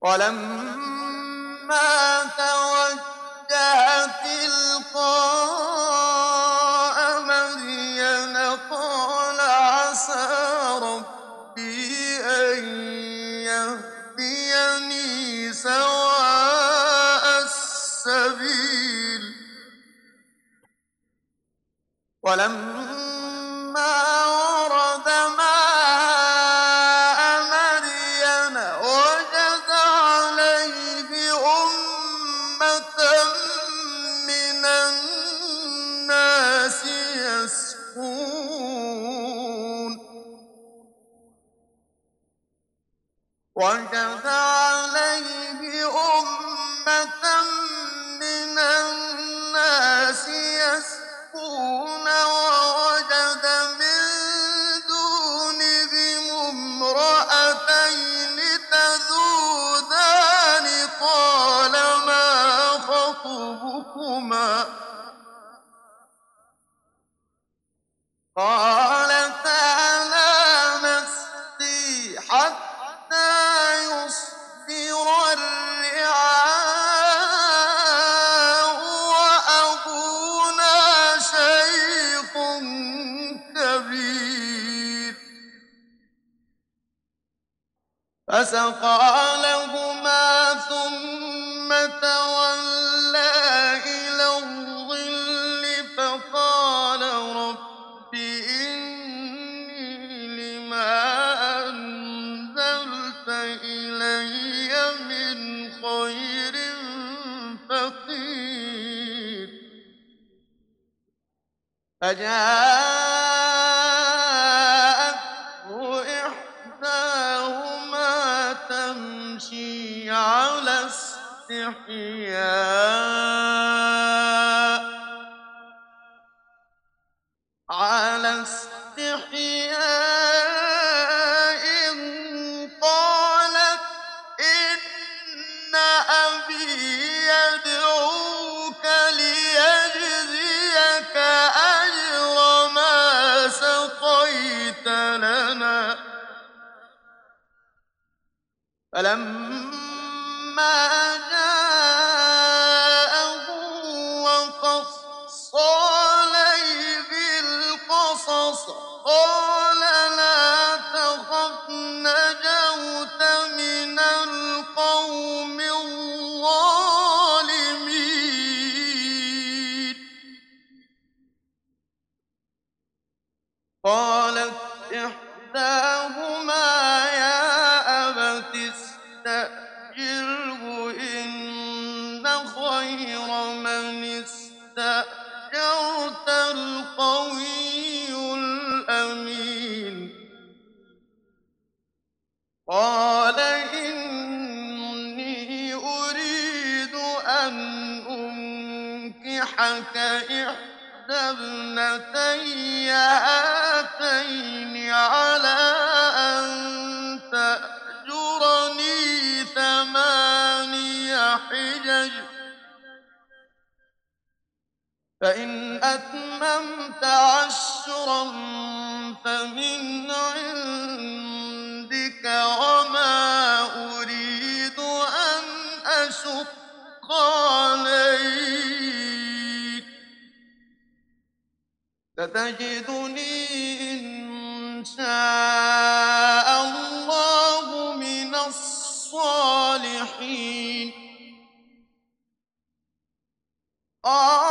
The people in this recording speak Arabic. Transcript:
ولما توجه تلقاء مدين قال عسى ربي أن يهديني سواء السبيل ولما ورد ماء مدين وجد عليه أمة من الناس يسقون وجد عليه أمة من الناس يسقون ووجد من دونهم امرأتين تذودان قال ما خطبكما قالتا لا نسقي حتى يصدر الرعاء وأبونا شيخ كبير فسقى لهما ثم تولى إلى الظل فقال رب إني لما أنزلت إلي من خير فقير فجاءته إحداهما تمشي على استحياء قالت إن أبي يدعوك ليجزيك أجر ما سقيت لنا فلما جاءه وقص عليه القصص قال لا تخف نجوت من القوم الظالمين قالت إحداهما يا أبت استأجره إن خير من استأجرت القوي الأمين قال إني أريد أن أنكحك إحدى ابنتي هاتين على أن تأجرني 8 حجج فإن أتممت 10 فمن عندك وما أريد أن أشق عليك ستجدني إن شاء الله من الصالحين